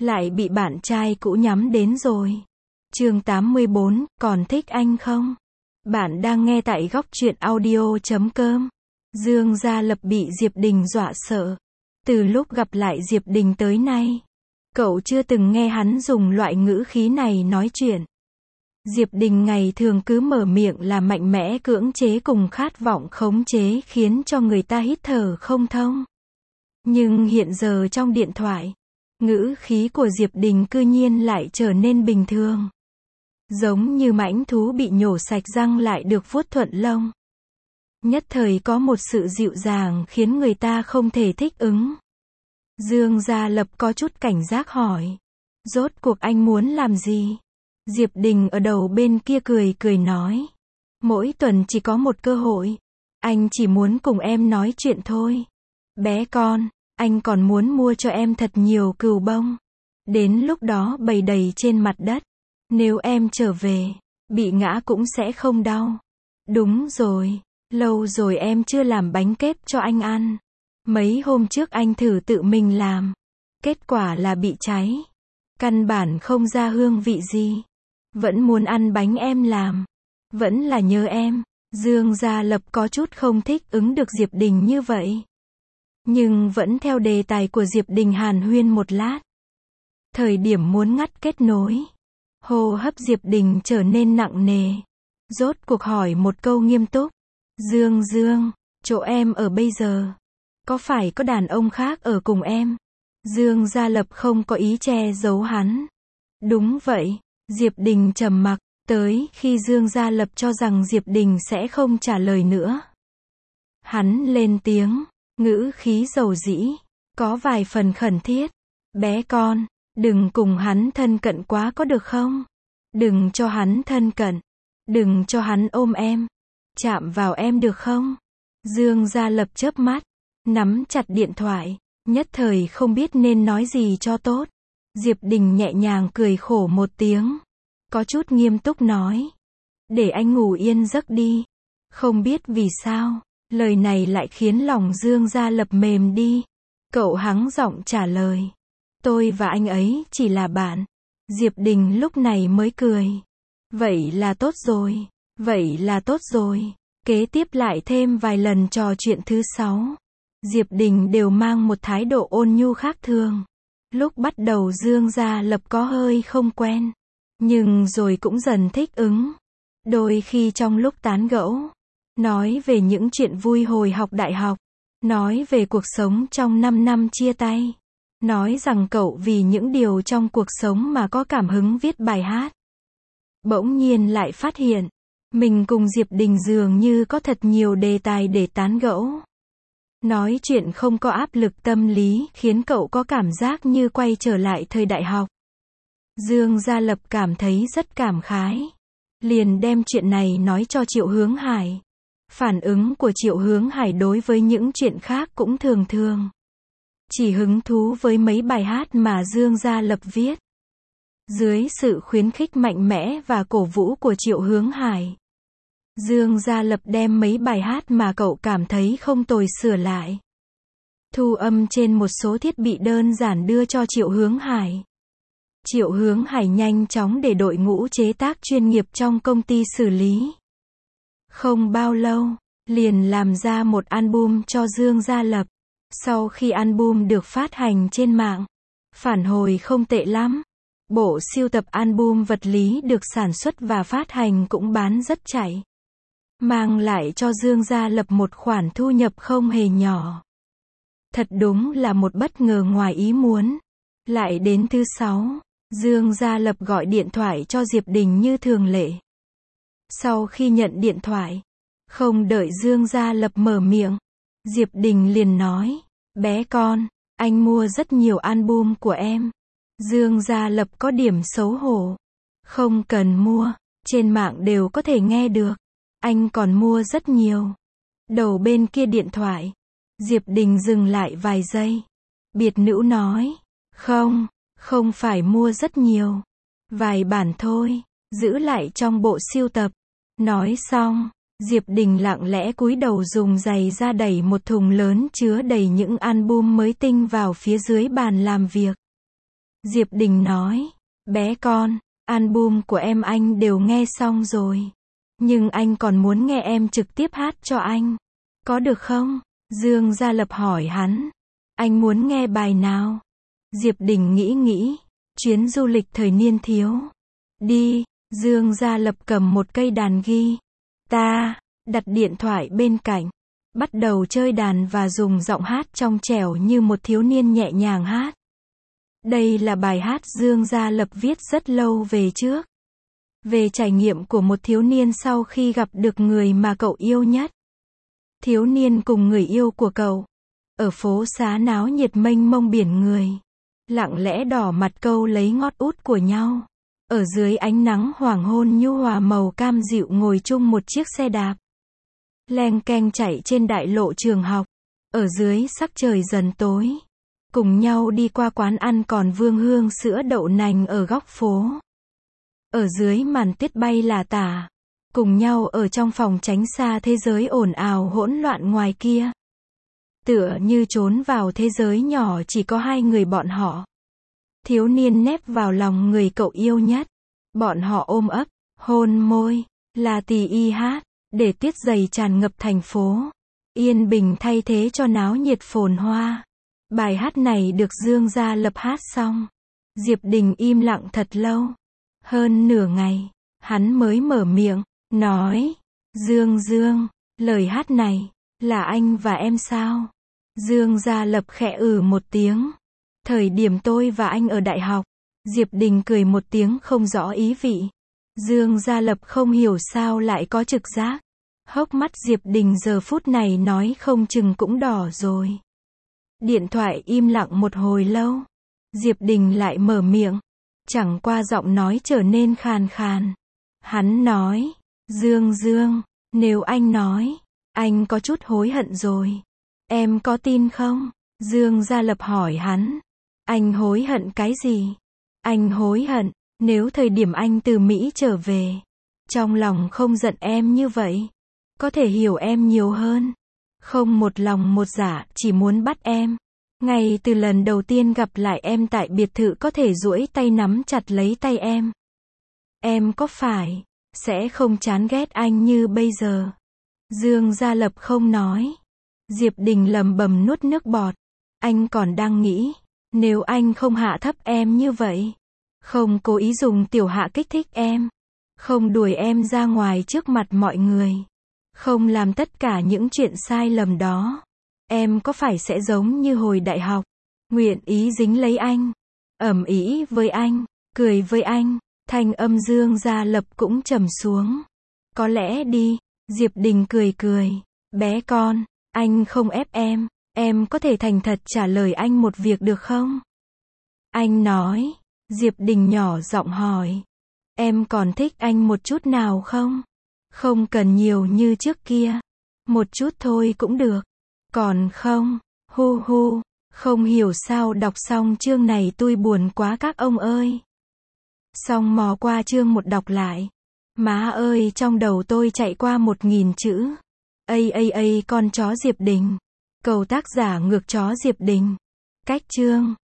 lại bị bạn trai cũ nhắm đến rồi. Chương 84, còn thích anh không? Bạn đang nghe tại góc truyện audio.com. Dương Gia Lập bị Diệp Đình dọa sợ. Từ lúc gặp lại Diệp Đình tới nay, cậu chưa từng nghe hắn dùng loại ngữ khí này nói chuyện. Diệp Đình ngày thường cứ mở miệng là mạnh mẽ cưỡng chế cùng khát vọng khống chế khiến cho người ta hít thở không thông. Nhưng hiện giờ trong điện thoại, ngữ khí của Diệp Đình cư nhiên lại trở nên bình thường. Giống như mãnh thú bị nhổ sạch răng lại được vuốt thuận lông. Nhất thời có một sự dịu dàng khiến người ta không thể thích ứng. Dương Gia Lập có chút cảnh giác hỏi. Rốt cuộc anh muốn làm gì? Diệp Đình ở đầu bên kia cười cười nói. Mỗi tuần chỉ có một cơ hội. Anh chỉ muốn cùng em nói chuyện thôi. Bé con, anh còn muốn mua cho em thật nhiều cừu bông. Đến lúc đó bày đầy trên mặt đất. Nếu em trở về, bị ngã cũng sẽ không đau. Đúng rồi, lâu rồi em chưa làm bánh kếp cho anh ăn. Mấy hôm trước anh thử tự mình làm. Kết quả là bị cháy. Căn bản không ra hương vị gì. Vẫn muốn ăn bánh em làm. Vẫn là nhớ em. Dương Gia Lập có chút không thích ứng được Diệp Đình như vậy. Nhưng vẫn theo đề tài của Diệp Đình hàn huyên một lát. Thời điểm muốn ngắt kết nối, hô hấp Diệp Đình trở nên nặng nề. Rốt cuộc hỏi một câu nghiêm túc. Dương, chỗ em ở bây giờ, có phải có đàn ông khác ở cùng em? Dương Gia Lập không có ý che giấu hắn. Đúng vậy. Diệp Đình trầm mặc, tới khi Dương Gia Lập cho rằng Diệp Đình sẽ không trả lời nữa. Hắn lên tiếng, ngữ khí dầu dĩ, có vài phần khẩn thiết. Bé con, đừng cùng hắn thân cận quá có được không? Đừng cho hắn thân cận. Đừng cho hắn ôm em. Chạm vào em được không? Dương Gia Lập chớp mắt, nắm chặt điện thoại, nhất thời không biết nên nói gì cho tốt. Diệp Đình nhẹ nhàng cười khổ một tiếng, có chút nghiêm túc nói. Để anh ngủ yên giấc đi. Không biết vì sao, lời này lại khiến lòng Dương Gia Lập mềm đi. Cậu hắng giọng trả lời. Tôi và anh ấy chỉ là bạn. Diệp Đình lúc này mới cười. Vậy là tốt rồi. Vậy là tốt rồi. Kế tiếp lại thêm vài lần trò chuyện thứ 6. Diệp Đình đều mang một thái độ ôn nhu khác thường. Lúc bắt đầu Dương Gia Lập có hơi không quen. Nhưng rồi cũng dần thích ứng. Đôi khi trong lúc tán gẫu, nói về những chuyện vui hồi học đại học. Nói về cuộc sống trong 5 năm chia tay. Nói rằng cậu vì những điều trong cuộc sống mà có cảm hứng viết bài hát. Bỗng nhiên lại phát hiện, mình cùng Diệp Đình dường như có thật nhiều đề tài để tán gẫu. Nói chuyện không có áp lực tâm lý khiến cậu có cảm giác như quay trở lại thời đại học. Dương Gia Lập cảm thấy rất cảm khái. Liền đem chuyện này nói cho Triệu Hướng Hải. Phản ứng của Triệu Hướng Hải đối với những chuyện khác cũng thường thường. Chỉ hứng thú với mấy bài hát mà Dương Gia Lập viết. Dưới sự khuyến khích mạnh mẽ và cổ vũ của Triệu Hướng Hải, Dương Gia Lập đem mấy bài hát mà cậu cảm thấy không tồi sửa lại. Thu âm trên một số thiết bị đơn giản đưa cho Triệu Hướng Hải. Triệu Hướng Hải nhanh chóng để đội ngũ chế tác chuyên nghiệp trong công ty xử lý. Không bao lâu, liền làm ra một album cho Dương Gia Lập. Sau khi album được phát hành trên mạng, phản hồi không tệ lắm. Bộ sưu tập album vật lý được sản xuất và phát hành cũng bán rất chạy. Mang lại cho Dương Gia Lập một khoản thu nhập không hề nhỏ. Thật đúng là một bất ngờ ngoài ý muốn. Lại đến thứ 6, Dương Gia Lập gọi điện thoại cho Diệp Đình như thường lệ. Sau khi nhận điện thoại, không đợi Dương Gia Lập mở miệng, Diệp Đình liền nói. Bé con, anh mua rất nhiều album của em. Dương Gia Lập có điểm xấu hổ. Không cần mua, trên mạng đều có thể nghe được. Anh còn mua rất nhiều. Đầu bên kia điện thoại, Diệp Đình dừng lại vài giây. Biệt nữ nói. Không phải mua rất nhiều. Vài bản thôi, giữ lại trong bộ sưu tập. Nói xong, Diệp Đình lặng lẽ cúi đầu dùng giày ra đẩy một thùng lớn chứa đầy những album mới tinh vào phía dưới bàn làm việc. Diệp Đình nói, bé con, album của em anh đều nghe xong rồi. Nhưng anh còn muốn nghe em trực tiếp hát cho anh. Có được không? Dương Gia Lập hỏi hắn. Anh muốn nghe bài nào? Diệp Đình nghĩ, chuyến du lịch thời niên thiếu. Đi, Dương Gia Lập cầm một cây đàn guitar, đặt điện thoại bên cạnh, bắt đầu chơi đàn và dùng giọng hát trong trẻo như một thiếu niên nhẹ nhàng hát. Đây là bài hát Dương Gia Lập viết rất lâu về trước. Về trải nghiệm của một thiếu niên sau khi gặp được người mà cậu yêu nhất. Thiếu niên cùng người yêu của cậu. Ở phố xá náo nhiệt mênh mông biển người. Lặng lẽ đỏ mặt câu lấy ngót út của nhau. Ở dưới ánh nắng hoàng hôn nhu hòa màu cam dịu ngồi chung một chiếc xe đạp. Leng keng chạy trên đại lộ trường học. Ở dưới sắc trời dần tối. Cùng nhau đi qua quán ăn còn vương hương sữa đậu nành ở góc phố. Ở dưới màn tuyết bay là tả. Cùng nhau ở trong phòng tránh xa thế giới ồn ào hỗn loạn ngoài kia. Tựa như trốn vào thế giới nhỏ chỉ có hai người bọn họ. Thiếu niên nép vào lòng người cậu yêu nhất. Bọn họ ôm ấp, hôn môi, là tì y hát, để tuyết dày tràn ngập thành phố. Yên bình thay thế cho náo nhiệt phồn hoa. Bài hát này được Dương Gia Lập hát xong. Diệp Đình im lặng thật lâu. Hơn nửa ngày, hắn mới mở miệng, nói, Dương, lời hát này, là anh và em sao? Dương Gia Lập khẽ một tiếng. Thời điểm tôi và anh ở đại học. Diệp Đình cười một tiếng không rõ ý vị. Dương Gia Lập không hiểu sao lại có trực giác. Hốc mắt Diệp Đình giờ phút này nói không chừng cũng đỏ rồi. Điện thoại im lặng một hồi lâu. Diệp Đình lại mở miệng. Chẳng qua giọng nói trở nên khàn khàn. Hắn nói, Dương, nếu anh nói, anh có chút hối hận rồi. Em có tin không? Dương Gia Lập hỏi hắn. Anh hối hận cái gì? Anh hối hận, nếu thời điểm anh từ Mỹ trở về, trong lòng không giận em như vậy. Có thể hiểu em nhiều hơn. Không một lòng một dạ, chỉ muốn bắt em. Ngay từ lần đầu tiên gặp lại em tại biệt thự có thể duỗi tay nắm chặt lấy tay em. Em có phải sẽ không chán ghét anh như bây giờ? Dương Gia Lập không nói. Diệp Đình lẩm bẩm nuốt nước bọt. Anh còn đang nghĩ, nếu anh không hạ thấp em như vậy, không cố ý dùng tiểu hạ kích thích em, không đuổi em ra ngoài trước mặt mọi người, không làm tất cả những chuyện sai lầm đó, em có phải sẽ giống như hồi đại học, nguyện ý dính lấy anh, ẩm ý với anh, cười với anh. Thanh âm Dương Gia Lập cũng trầm xuống. Có lẽ đi. Diệp Đình cười. Bé con, anh không ép em có thể thành thật trả lời anh một việc được không? Anh nói. Diệp Đình nhỏ giọng hỏi. Em còn thích anh một chút nào không? Không cần nhiều như trước kia. Một chút thôi cũng được. Còn không, hu, không hiểu sao đọc xong chương này tôi buồn quá các ông ơi. Xong mò qua chương 1 đọc lại. Má ơi trong đầu tôi chạy qua 1000 chữ. Con chó Diệp Đình. Cầu tác giả ngược chó Diệp Đình. Cách chương